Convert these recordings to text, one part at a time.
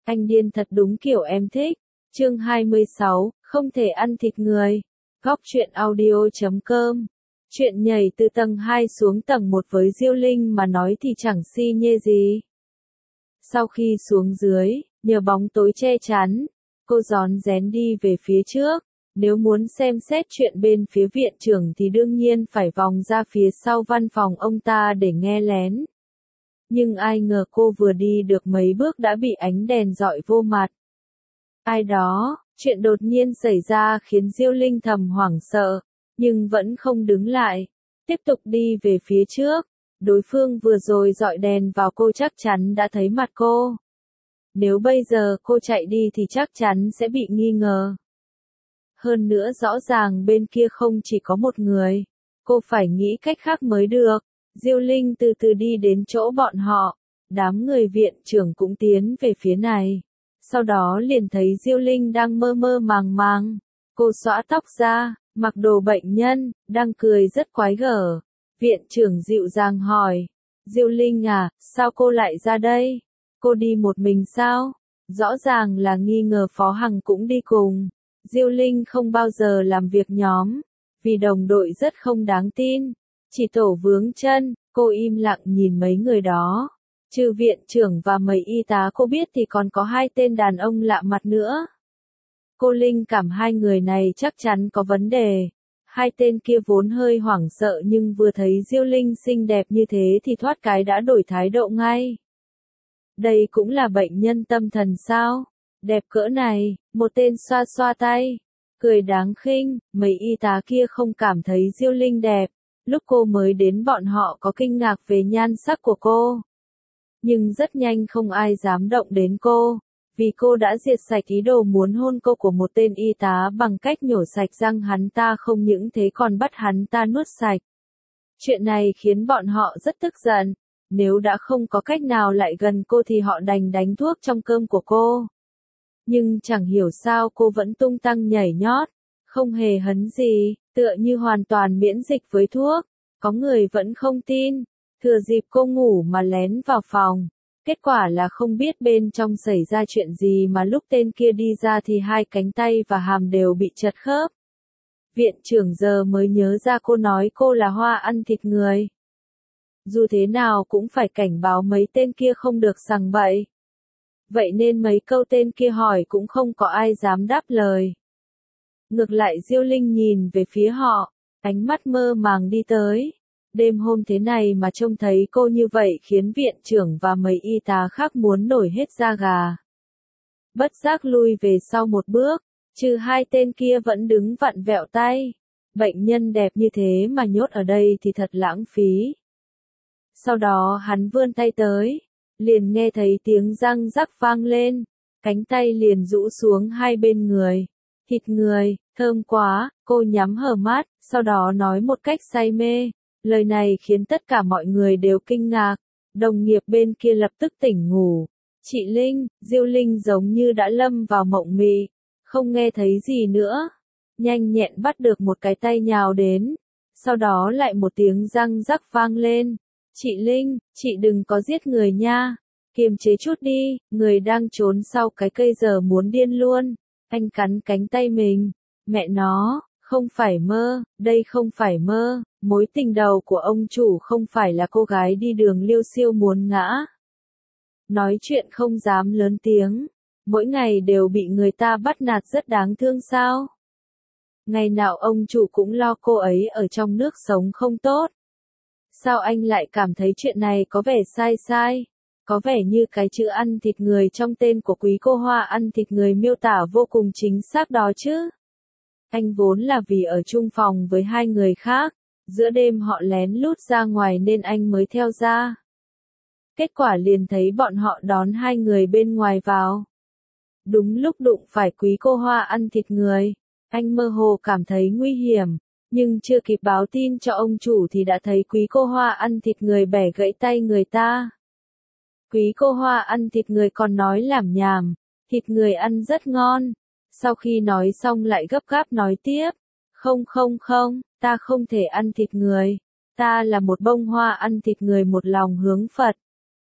Anh điên thật đúng kiểu em thích. Chương 26, không thể ăn thịt người. Góc truyện audio.com. Chuyện nhảy từ tầng 2 xuống tầng 1 với Diêu Linh mà nói thì chẳng si nhê gì. Sau khi xuống dưới, nhờ bóng tối che chắn, cô rón rén đi về phía trước. Nếu muốn xem xét chuyện bên phía viện trưởng thì đương nhiên phải vòng ra phía sau văn phòng ông ta để nghe lén. Nhưng ai ngờ cô vừa đi được mấy bước đã bị ánh đèn rọi vô mặt. Ai đó, chuyện đột nhiên xảy ra khiến Diêu Linh thầm hoảng sợ, nhưng vẫn không đứng lại, tiếp tục đi về phía trước. Đối phương vừa rồi rọi đèn vào cô chắc chắn đã thấy mặt cô. Nếu bây giờ cô chạy đi thì chắc chắn sẽ bị nghi ngờ. Hơn nữa rõ ràng bên kia không chỉ có một người, cô phải nghĩ cách khác mới được. Diêu Linh từ từ đi đến chỗ bọn họ, đám người viện trưởng cũng tiến về phía này. Sau đó liền thấy Diêu Linh đang mơ mơ màng màng. Cô xõa tóc ra, mặc đồ bệnh nhân, đang cười rất quái gở. Viện trưởng dịu dàng hỏi, Diêu Linh à, sao cô lại ra đây? Cô đi một mình sao? Rõ ràng là nghi ngờ Phó Hằng cũng đi cùng. Diêu Linh không bao giờ làm việc nhóm, vì đồng đội rất không đáng tin. Chỉ tổ vướng chân, cô im lặng nhìn mấy người đó. Trừ viện trưởng và mấy y tá cô biết thì còn có hai tên đàn ông lạ mặt nữa. Cô linh cảm hai người này chắc chắn có vấn đề. Hai tên kia vốn hơi hoảng sợ nhưng vừa thấy Diêu Linh xinh đẹp như thế thì thoát cái đã đổi thái độ ngay. Đây cũng là bệnh nhân tâm thần sao? Đẹp cỡ này, một tên xoa xoa tay, cười đáng khinh. Mấy y tá kia không cảm thấy Diêu Linh đẹp. Lúc cô mới đến bọn họ có kinh ngạc về nhan sắc của cô. Nhưng rất nhanh không ai dám động đến cô, vì cô đã diệt sạch ý đồ muốn hôn cô của một tên y tá bằng cách nhổ sạch răng hắn ta, không những thế còn bắt hắn ta nuốt sạch. Chuyện này khiến bọn họ rất tức giận, nếu đã không có cách nào lại gần cô thì họ đành đánh thuốc trong cơm của cô. Nhưng chẳng hiểu sao cô vẫn tung tăng nhảy nhót, không hề hấn gì, tựa như hoàn toàn miễn dịch với thuốc. Có người vẫn không tin, thừa dịp cô ngủ mà lén vào phòng. Kết quả là không biết bên trong xảy ra chuyện gì mà lúc tên kia đi ra thì hai cánh tay và hàm đều bị chật khớp. Viện trưởng giờ mới nhớ ra cô nói cô là Hoa ăn thịt người. Dù thế nào cũng phải cảnh báo mấy tên kia không được sằng bậy. Vậy nên mấy câu tên kia hỏi cũng không có ai dám đáp lời. Ngược lại Diêu Linh nhìn về phía họ, ánh mắt mơ màng đi tới. Đêm hôm thế này mà trông thấy cô như vậy khiến viện trưởng và mấy y tá khác muốn nổi hết da gà. Bất giác lui về sau một bước, trừ hai tên kia vẫn đứng vặn vẹo tay. Bệnh nhân đẹp như thế mà nhốt ở đây thì thật lãng phí. Sau đó hắn vươn tay tới, liền nghe thấy tiếng răng rắc vang lên, cánh tay liền rũ xuống hai bên người. Thịt người, thơm quá, cô nhắm hờ mắt, sau đó nói một cách say mê. Lời này khiến tất cả mọi người đều kinh ngạc, đồng nghiệp bên kia lập tức tỉnh ngủ. Chị Linh, Diêu Linh giống như đã lâm vào mộng mị, không nghe thấy gì nữa. Nhanh nhẹn bắt được một cái tay nhào đến, sau đó lại một tiếng răng rắc vang lên. Chị Linh, chị đừng có giết người nha, kiềm chế chút đi, người đang trốn sau cái cây giờ muốn điên luôn. Anh cắn cánh tay mình, mẹ nó, không phải mơ, đây không phải mơ. Mối tình đầu của ông chủ không phải là cô gái đi đường liêu xiêu muốn ngã. Nói chuyện không dám lớn tiếng, mỗi ngày đều bị người ta bắt nạt rất đáng thương sao? Ngày nào ông chủ cũng lo cô ấy ở trong nước sống không tốt. Sao anh lại cảm thấy chuyện này có vẻ sai sai? Có vẻ như cái chữ ăn thịt người trong tên của quý cô Hoa ăn thịt người miêu tả vô cùng chính xác đó chứ. Anh vốn là vì ở chung phòng với hai người khác. Giữa đêm họ lén lút ra ngoài nên anh mới theo ra. Kết quả liền thấy bọn họ đón hai người bên ngoài vào. Đúng lúc đụng phải quý cô Hoa ăn thịt người, anh mơ hồ cảm thấy nguy hiểm, nhưng chưa kịp báo tin cho ông chủ thì đã thấy quý cô Hoa ăn thịt người bẻ gãy tay người ta. Quý cô Hoa ăn thịt người còn nói lảm nhảm, thịt người ăn rất ngon. Sau khi nói xong lại gấp gáp nói tiếp, không, ta không thể ăn thịt người, ta là một bông hoa ăn thịt người một lòng hướng Phật.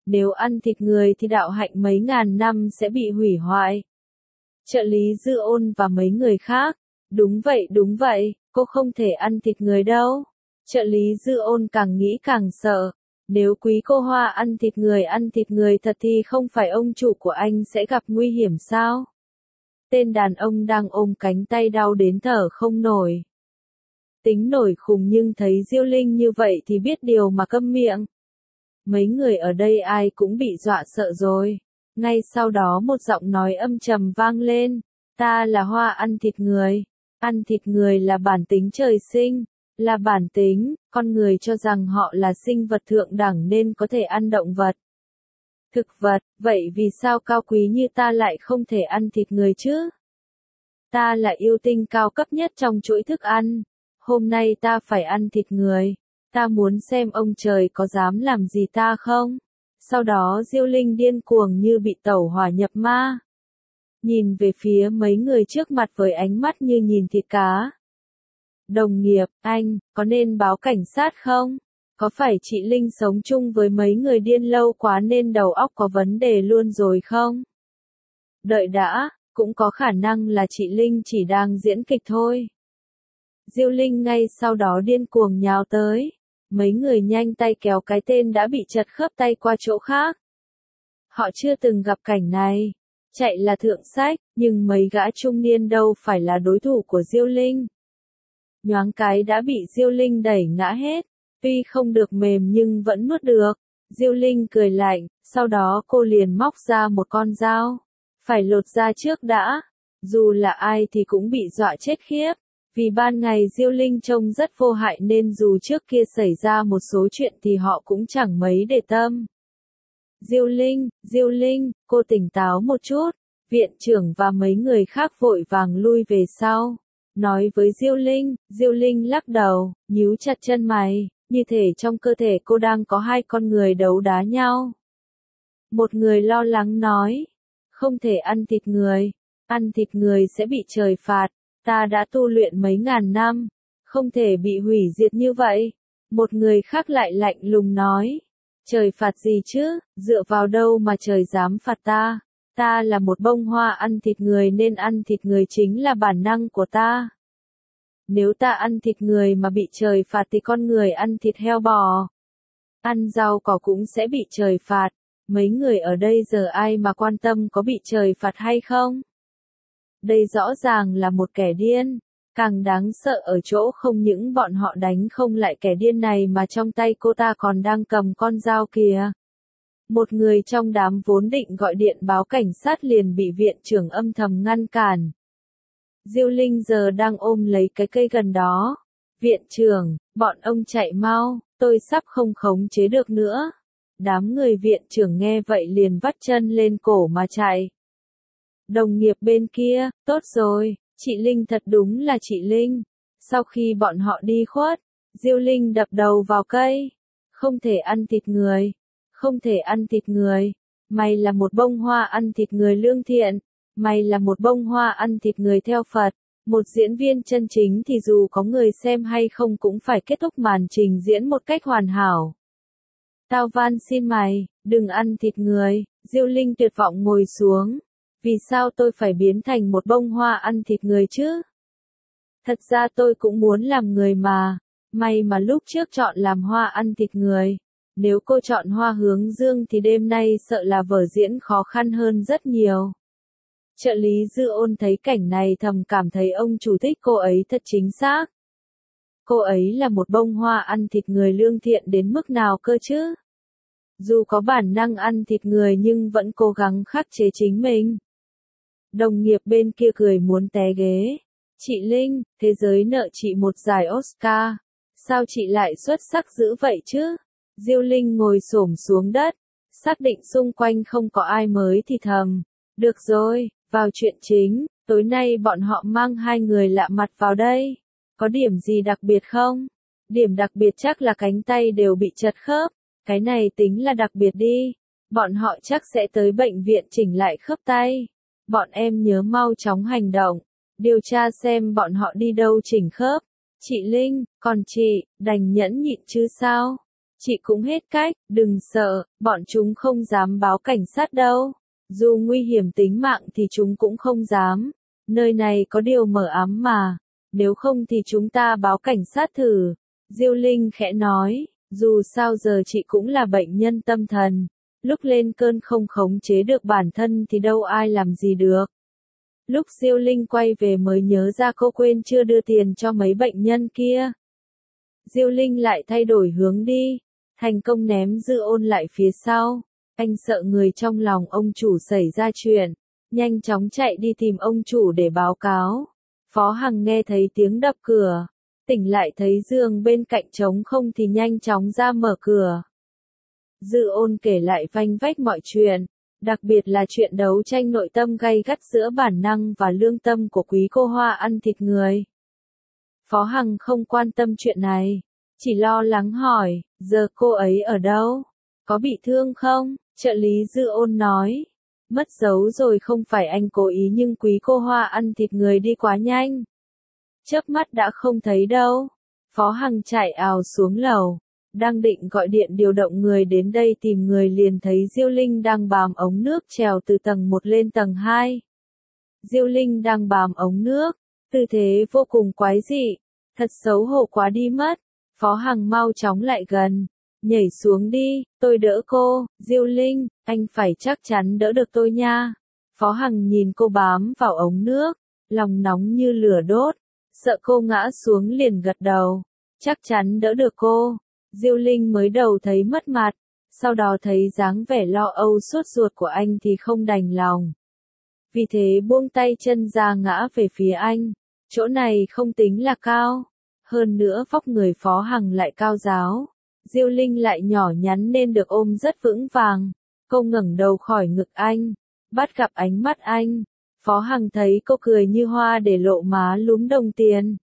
Nếu ăn thịt người thì đạo hạnh mấy ngàn năm sẽ bị hủy hoại. Trợ lý Dư Ôn và mấy người khác. Đúng vậy, cô không thể ăn thịt người đâu. Trợ lý Dư Ôn càng nghĩ càng sợ. Nếu Quý cô Hoa ăn thịt người thật thì không phải ông chủ của anh sẽ gặp nguy hiểm sao? Tên đàn ông đang ôm cánh tay đau đến thở không nổi. Tính nổi khùng nhưng thấy Diêu Linh như vậy thì biết điều mà câm miệng. Mấy người ở đây ai cũng bị dọa sợ rồi. Ngay sau đó một giọng nói âm trầm vang lên. Ta là Hoa ăn thịt người. Ăn thịt người là bản tính trời sinh. Là bản tính, con người cho rằng họ là sinh vật thượng đẳng nên có thể ăn động vật. Thực vật, vậy vì sao cao quý như ta lại không thể ăn thịt người chứ? Ta là yêu tinh cao cấp nhất trong chuỗi thức ăn. Hôm nay ta phải ăn thịt người. Ta muốn xem ông trời có dám làm gì ta không? Sau đó Diêu Linh điên cuồng như bị tẩu hỏa nhập ma. Nhìn về phía mấy người trước mặt với ánh mắt như nhìn thịt cá. Đồng nghiệp, anh, có nên báo cảnh sát không? Có phải chị Linh sống chung với mấy người điên lâu quá nên đầu óc có vấn đề luôn rồi không? Đợi đã, cũng có khả năng là chị Linh chỉ đang diễn kịch thôi. Diêu Linh ngay sau đó điên cuồng nhào tới. Mấy người nhanh tay kéo cái tên đã bị chật khớp tay qua chỗ khác. Họ chưa từng gặp cảnh này. Chạy là thượng sách, nhưng mấy gã trung niên đâu phải là đối thủ của Diêu Linh. Nhoáng cái đã bị Diêu Linh đẩy ngã hết. Tuy không được mềm nhưng vẫn nuốt được. Diêu Linh cười lạnh, sau đó cô liền móc ra một con dao. Phải lột da trước đã. Dù là ai thì cũng bị dọa chết khiếp. Vì ban ngày Diêu Linh trông rất vô hại nên dù trước kia xảy ra một số chuyện thì họ cũng chẳng mấy để tâm. Diêu Linh, cô tỉnh táo một chút. Viện trưởng và mấy người khác vội vàng lui về sau. Nói với Diêu Linh lắc đầu, nhíu chặt chân mày, như thể trong cơ thể cô đang có hai con người đấu đá nhau. Một người lo lắng nói, không thể ăn thịt người sẽ bị trời phạt, ta đã tu luyện mấy ngàn năm, không thể bị hủy diệt như vậy. Một người khác lại lạnh lùng nói, trời phạt gì chứ, dựa vào đâu mà trời dám phạt ta? Ta là một bông hoa ăn thịt người nên ăn thịt người chính là bản năng của ta. Nếu ta ăn thịt người mà bị trời phạt thì con người ăn thịt heo bò, ăn rau cỏ cũng sẽ bị trời phạt. Mấy người ở đây giờ ai mà quan tâm có bị trời phạt hay không? Đây rõ ràng là một kẻ điên. Càng đáng sợ ở chỗ không những bọn họ đánh không lại kẻ điên này mà trong tay cô ta còn đang cầm con dao kìa. Một người trong đám vốn định gọi điện báo cảnh sát liền bị viện trưởng âm thầm ngăn cản. Diêu Linh giờ đang ôm lấy cái cây gần đó. Viện trưởng, bọn ông chạy mau, tôi sắp không khống chế được nữa. Đám người viện trưởng nghe vậy liền vắt chân lên cổ mà chạy. Đồng nghiệp bên kia, tốt rồi, chị Linh thật đúng là chị Linh. Sau khi bọn họ đi khuất, Diêu Linh đập đầu vào cây. Không thể ăn thịt người. Không thể ăn thịt người. Mày là một bông hoa ăn thịt người lương thiện. Mày là một bông hoa ăn thịt người theo Phật. Một diễn viên chân chính thì dù có người xem hay không cũng phải kết thúc màn trình diễn một cách hoàn hảo. Tao van xin mày, đừng ăn thịt người. Diêu Linh tuyệt vọng ngồi xuống. Vì sao tôi phải biến thành một bông hoa ăn thịt người chứ? Thật ra tôi cũng muốn làm người mà. May mà lúc trước chọn làm hoa ăn thịt người. Nếu cô chọn hoa hướng dương thì đêm nay sợ là vở diễn khó khăn hơn rất nhiều. Trợ lý Dư Ôn thấy cảnh này thầm cảm thấy ông chủ thích cô ấy thật chính xác. Cô ấy là một bông hoa ăn thịt người lương thiện đến mức nào cơ chứ? Dù có bản năng ăn thịt người nhưng vẫn cố gắng khắc chế chính mình. Đồng nghiệp bên kia cười muốn té ghế. Chị Linh, thế giới nợ chị một giải Oscar. Sao chị lại xuất sắc dữ vậy chứ? Diêu Linh ngồi xổm xuống đất. Xác định xung quanh không có ai mới thì thầm. Được rồi, vào chuyện chính. Tối nay bọn họ mang hai người lạ mặt vào đây. Có điểm gì đặc biệt không? Điểm đặc biệt chắc là cánh tay đều bị chật khớp. Cái này tính là đặc biệt đi. Bọn họ chắc sẽ tới bệnh viện chỉnh lại khớp tay. Bọn em nhớ mau chóng hành động. Điều tra xem bọn họ đi đâu chỉnh khớp. Chị Linh, còn chị, đành nhẫn nhịn chứ sao? Chị cũng hết cách, đừng sợ, bọn chúng không dám báo cảnh sát đâu. Dù nguy hiểm tính mạng thì chúng cũng không dám. Nơi này có điều mờ ám mà. Nếu không thì chúng ta báo cảnh sát thử. Diêu Linh khẽ nói, dù sao giờ chị cũng là bệnh nhân tâm thần. Lúc lên cơn không khống chế được bản thân thì đâu ai làm gì được. Lúc Diêu Linh quay về mới nhớ ra cô quên chưa đưa tiền cho mấy bệnh nhân kia. Diêu Linh lại thay đổi hướng đi, thành công ném Dư Ôn lại phía sau. Anh sợ người trong lòng ông chủ xảy ra chuyện, nhanh chóng chạy đi tìm ông chủ để báo cáo. Phó Hằng nghe thấy tiếng đập cửa, tỉnh lại thấy giường bên cạnh trống không thì nhanh chóng ra mở cửa. Dư Ôn kể lại vanh vách mọi chuyện, đặc biệt là chuyện đấu tranh nội tâm gay gắt giữa bản năng và lương tâm của quý cô Hoa ăn thịt người. Phó Hằng không quan tâm chuyện này, chỉ lo lắng hỏi, giờ cô ấy ở đâu? Có bị thương không? Trợ lý Dư Ôn nói, mất dấu rồi, không phải anh cố ý nhưng quý cô Hoa ăn thịt người đi quá nhanh. Chớp mắt đã không thấy đâu. Phó Hằng chạy ào xuống lầu, đang định gọi điện điều động người đến đây tìm người liền thấy Diêu Linh đang bám ống nước trèo từ tầng 1 lên tầng 2. Diêu Linh đang bám ống nước, tư thế vô cùng quái dị, thật xấu hổ quá đi mất. Phó Hằng mau chóng lại gần, nhảy xuống đi, tôi đỡ cô. Diêu Linh, anh phải chắc chắn đỡ được tôi nha. Phó Hằng nhìn cô bám vào ống nước, lòng nóng như lửa đốt, sợ cô ngã xuống liền gật đầu, chắc chắn đỡ được cô. Diêu Linh mới đầu thấy mất mặt, sau đó thấy dáng vẻ lo âu sốt ruột của anh thì không đành lòng. Vì thế buông tay chân ra ngã về phía anh, chỗ này không tính là cao, hơn nữa vóc người Phó Hằng lại cao ráo. Diêu Linh lại nhỏ nhắn nên được ôm rất vững vàng. Cô ngẩng đầu khỏi ngực anh, bắt gặp ánh mắt anh. Phó Hằng thấy cô cười như hoa để lộ má lúm đồng tiền.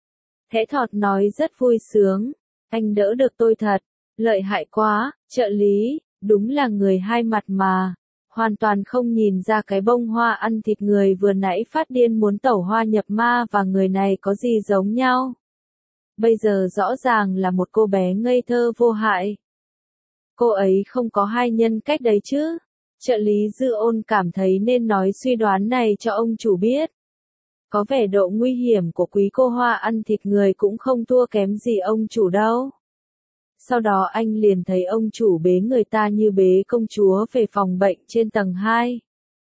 Thẽ thọt nói rất vui sướng, anh đỡ được tôi thật, lợi hại quá. Trợ lý, đúng là người hai mặt mà, hoàn toàn không nhìn ra cái bông hoa ăn thịt người vừa nãy phát điên muốn tẩu hoa nhập ma và người này có gì giống nhau. Bây giờ rõ ràng là một cô bé ngây thơ vô hại. Cô ấy không có hai nhân cách đấy chứ. Trợ lý Dư Ôn cảm thấy nên nói suy đoán này cho ông chủ biết. Có vẻ độ nguy hiểm của quý cô Hoa ăn thịt người cũng không thua kém gì ông chủ đâu. Sau đó anh liền thấy ông chủ bế người ta như bế công chúa về phòng bệnh trên tầng 2.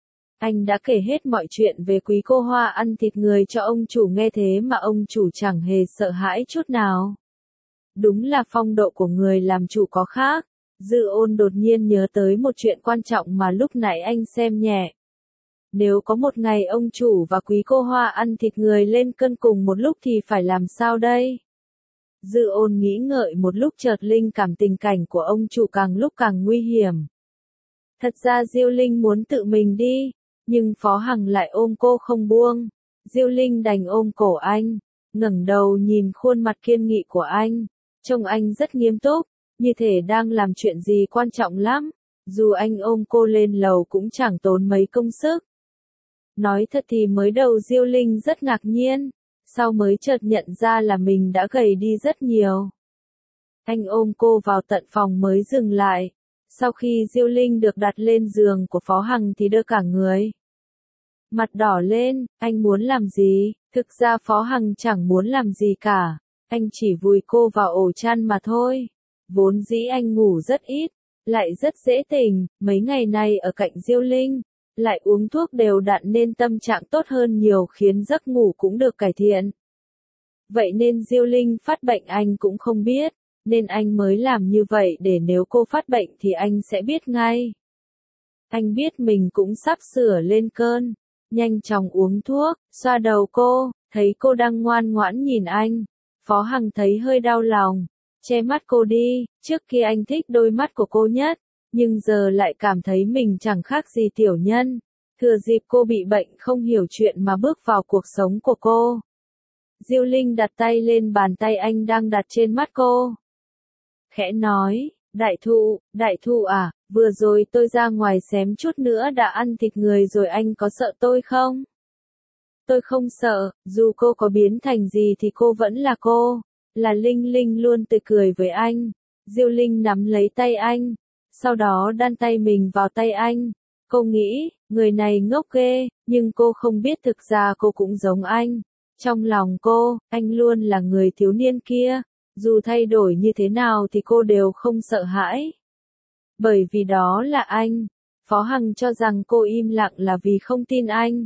Anh đã kể hết mọi chuyện về quý cô Hoa ăn thịt người cho ông chủ nghe thế mà ông chủ chẳng hề sợ hãi chút nào. Đúng là phong độ của người làm chủ có khác. Dư Ôn đột nhiên nhớ tới một chuyện quan trọng mà lúc nãy anh xem nhẹ. Nếu có một ngày ông chủ và quý cô Hoa ăn thịt người lên cân cùng một lúc thì phải làm sao đây? Dư Ôn nghĩ ngợi một lúc chợt linh cảm tình cảnh của ông chủ càng lúc càng nguy hiểm. Thật ra Diêu Linh muốn tự mình đi, nhưng Phó Hằng lại ôm cô không buông. Diêu Linh đành ôm cổ anh, ngẩng đầu nhìn khuôn mặt kiên nghị của anh, trông anh rất nghiêm túc, như thể đang làm chuyện gì quan trọng lắm. Dù anh ôm cô lên lầu cũng chẳng tốn mấy công sức. Nói thật thì mới đầu Diêu Linh rất ngạc nhiên, sau mới chợt nhận ra là mình đã gầy đi rất nhiều. Anh ôm cô vào tận phòng mới dừng lại. Sau khi Diêu Linh được đặt lên giường của Phó Hằng thì đơ cả người. Mặt đỏ lên, anh muốn làm gì? Thực ra Phó Hằng chẳng muốn làm gì cả. Anh chỉ vùi cô vào ổ chăn mà thôi. Vốn dĩ anh ngủ rất ít, lại rất dễ tỉnh, mấy ngày nay ở cạnh Diêu Linh, lại uống thuốc đều đặn nên tâm trạng tốt hơn nhiều khiến giấc ngủ cũng được cải thiện. Vậy nên Diêu Linh phát bệnh anh cũng không biết, nên anh mới làm như vậy để nếu cô phát bệnh thì anh sẽ biết ngay. Anh biết mình cũng sắp sửa lên cơn, nhanh chóng uống thuốc, xoa đầu cô, thấy cô đang ngoan ngoãn nhìn anh. Phó Hằng thấy hơi đau lòng, che mắt cô đi, trước kia anh thích đôi mắt của cô nhất, nhưng giờ lại cảm thấy mình chẳng khác gì tiểu nhân. Thừa dịp cô bị bệnh không hiểu chuyện mà bước vào cuộc sống của cô. Diêu Linh đặt tay lên bàn tay anh đang đặt trên mắt cô. Khẽ nói, đại thụ à, vừa rồi tôi ra ngoài xém chút nữa đã ăn thịt người rồi, anh có sợ tôi không? Tôi không sợ, dù cô có biến thành gì thì cô vẫn là cô. Là Linh Linh luôn tươi cười với anh. Diêu Linh nắm lấy tay anh, sau đó đan tay mình vào tay anh. Cô nghĩ, người này ngốc ghê, nhưng cô không biết thực ra cô cũng giống anh. Trong lòng cô, anh luôn là người thiếu niên kia, dù thay đổi như thế nào thì cô đều không sợ hãi. Bởi vì đó là anh. Phó Hằng cho rằng cô im lặng là vì không tin anh.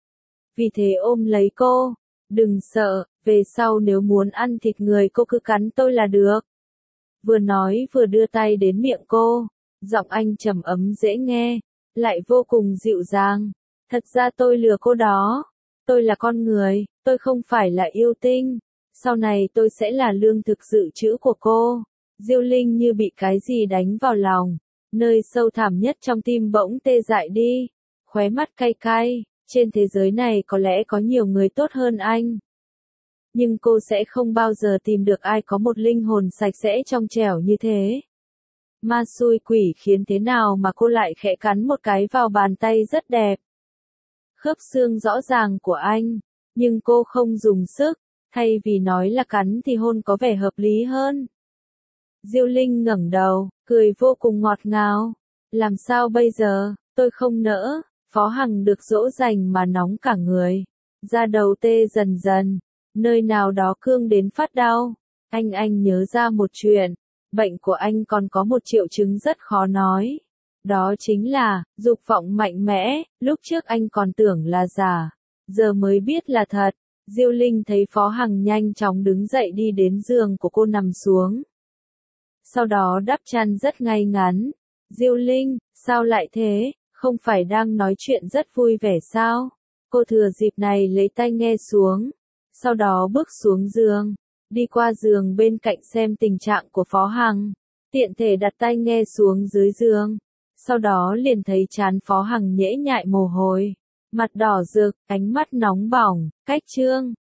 Vì thế ôm lấy cô, đừng sợ, về sau nếu muốn ăn thịt người cô cứ cắn tôi là được. Vừa nói vừa đưa tay đến miệng cô, giọng anh trầm ấm dễ nghe, lại vô cùng dịu dàng. Thật ra tôi lừa cô đó, tôi là con người, tôi không phải là yêu tinh, sau này tôi sẽ là lương thực dự trữ của cô. Diêu Linh như bị cái gì đánh vào lòng, nơi sâu thẳm nhất trong tim bỗng tê dại đi, khóe mắt cay cay, trên thế giới này có lẽ có nhiều người tốt hơn anh. Nhưng cô sẽ không bao giờ tìm được ai có một linh hồn sạch sẽ trong trẻo như thế. Ma xui quỷ khiến thế nào mà cô lại khẽ cắn một cái vào bàn tay rất đẹp. Khớp xương rõ ràng của anh, nhưng cô không dùng sức, thay vì nói là cắn thì hôn có vẻ hợp lý hơn. Diêu Linh ngẩng đầu, cười vô cùng ngọt ngào. Làm sao bây giờ, tôi không nỡ. Phó Hằng được dỗ dành mà nóng cả người. Da đầu tê dần dần, nơi nào đó cương đến phát đau. Anh nhớ ra một chuyện, bệnh của anh còn có một triệu chứng rất khó nói. Đó chính là, dục vọng mạnh mẽ, lúc trước anh còn tưởng là giả, giờ mới biết là thật. Diêu Linh thấy Phó Hằng nhanh chóng đứng dậy đi đến giường của cô nằm xuống. Sau đó đắp chăn rất ngay ngắn. Diêu Linh, sao lại thế, không phải đang nói chuyện rất vui vẻ sao? Cô thừa dịp này lấy tai nghe xuống, sau đó bước xuống giường, đi qua giường bên cạnh xem tình trạng của Phó Hằng, tiện thể đặt tai nghe xuống dưới giường. Sau đó liền thấy trán Phó Hằng nhễ nhại mồ hôi, mặt đỏ rực, ánh mắt nóng bỏng, cách trương.